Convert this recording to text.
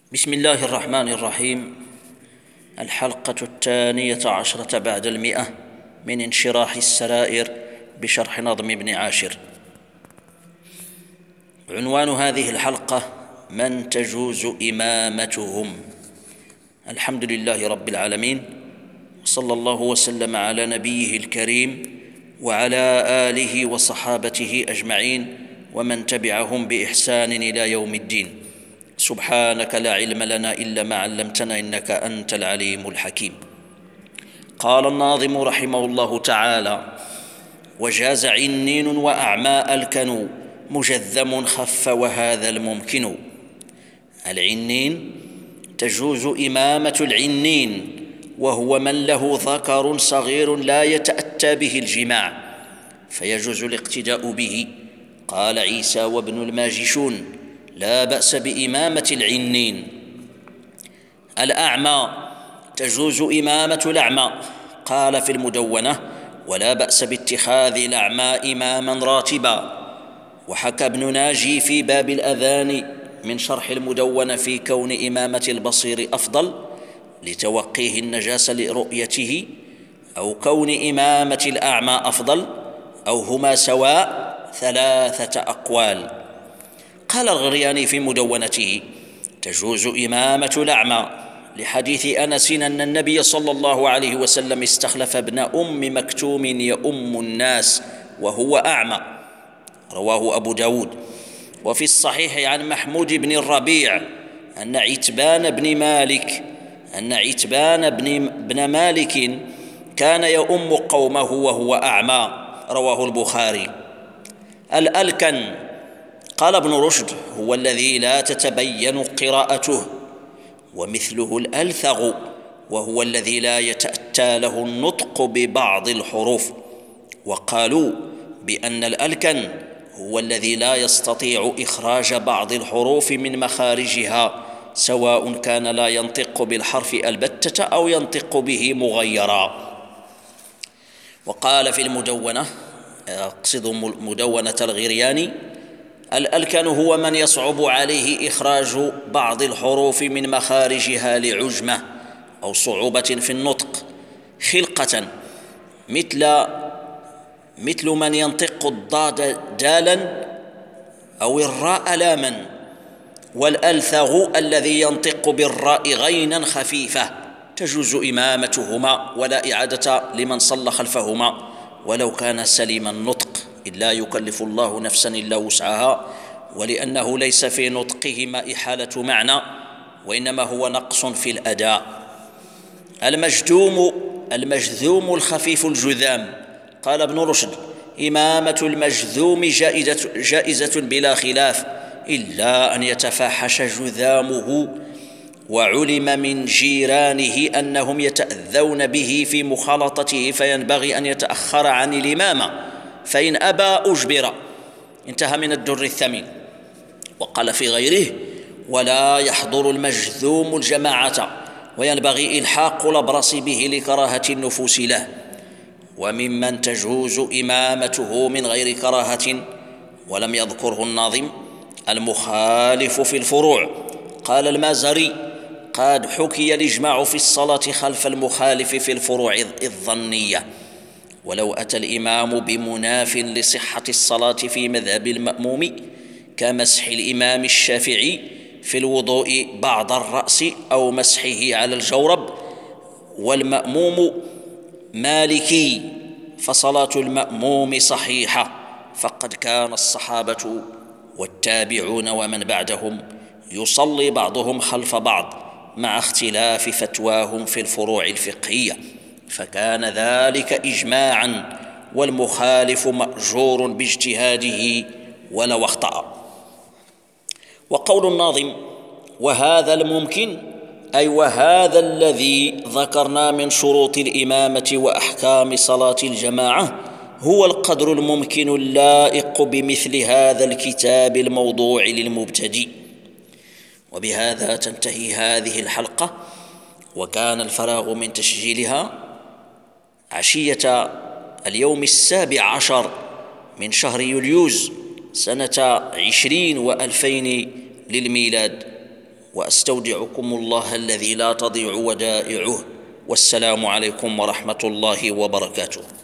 بسم الله الرحمن الرحيم. الحلقة 12 بعد 100 من انشراح السرائر بشرح نظم ابن عاشر. عنوان هذه الحلقة: من تجوز إمامتهم. الحمد لله رب العالمين، صلى الله وسلم على نبيه الكريم وعلى آله وصحابته أجمعين ومن تبعهم بإحسان إلى يوم الدين. سبحانك لا علم لنا إلا ما علمتنا إنك أنت العليم الحكيم. قال الناظم رحمه الله تعالى: وجاز عنين وأعمى ألكن مجذم خف وهذا الممكن. العنين تجوز إمامة العنين، وهو من له ذكر صغير لا يتأتى به الجماع فيجوز الاقتداء به. قال عيسى وابن الماجشون: لا بأس بإمامة العنين. الأعمى تجوز إمامة الأعمى. قال في المدونة: ولا بأس باتخاذ الأعمى إماما راتبا. وحكى ابن ناجي في باب الأذان من شرح المدونة في كون إمامة البصير أفضل لتوقيه النجاسة لرؤيته، أو كون إمامة الأعمى أفضل، أو هما سواء، 3 أقوال. قال الغرياني في مدونته: تجوز إمامة الأعمى لحديث أنس أن النبي صلى الله عليه وسلم استخلف ابن أم مكتوم يؤم الناس وهو أعمى، رواه أبو داود. وفي الصحيح عن محمود بن الربيع أن عتبان بن مالك كان يؤم قومه وهو أعمى، رواه البخاري. الألكن قال ابن رشد: هو الذي لا تتبين قراءته، ومثله الألثغ وهو الذي لا يتأتى له النطق ببعض الحروف. وقالوا بأن الألكن هو الذي لا يستطيع إخراج بعض الحروف من مخارجها، سواء كان لا ينطق بالحرف البتة أو ينطق به مغيرا. وقال في المدونة، أقصد مدونة الغرياني: الألكن هو من يصعب عليه إخراج بعض الحروف من مخارجها لعجمة أو صعوبة في النطق خلقة، مثل من ينطق الضاد دالا أو الراء لاما. والألثغ الذي ينطق بالراء غينا خفيفة تجوز إمامتهما ولا إعادة لمن صلى خلفهما ولو كان سليم النطق، إذ لا يكلف الله نفسا إلا وسعها، ولأنه ليس في نطقهما إحالة معنى، وإنما هو نقص في الأداء. المجذوم الخفيف الجذام. قال ابن رشد: إمامة المجذوم جائزة بلا خلاف، إلا أن يتفاحش جذامه وعلم من جيرانه أنهم يتأذون به في مخالطته، فينبغي أن يتأخر عن الإمامة، فإن أبى أجبر. انتهى من الدر الثمين. وقال في غيره: ولا يحضر المجذوم الجماعة، وينبغي إلحاق الأبرص به لكراهة النفوس له. وممن تجوز إمامته من غير كراهة ولم يذكره الناظم المخالف في الفروع. قال المازري: قد حكي الإجماع في الصلاة خلف المخالف في الفروع الظنية، ولو أتى الإمام بمناف لصحة الصلاة في مذهب المأموم كمسح الإمام الشافعي في الوضوء بعض الرأس أو مسحه على الجورب، والمأموم مالكي، فصلاة المأموم صحيحة، فقد كان الصحابة والتابعون ومن بعدهم يصلي بعضهم خلف بعض مع اختلاف فتواهم في الفروع الفقهية، فكان ذلك إجماعا، والمخالف مأجور باجتهاده ولو اخطأ. وقول الناظم: وهذا الممكن، أي وهذا الذي ذكرنا من شروط الإمامة وأحكام صلاة الجماعة هو القدر الممكن اللائق بمثل هذا الكتاب الموضوع للمبتدئ. وبهذا تنتهي هذه الحلقة، وكان الفراغ من تسجيلها عشية اليوم 17 من شهر يوليوز سنة 2020 للميلاد، وأستودعكم الله الذي لا تضيع ودائعه، والسلام عليكم ورحمة الله وبركاته.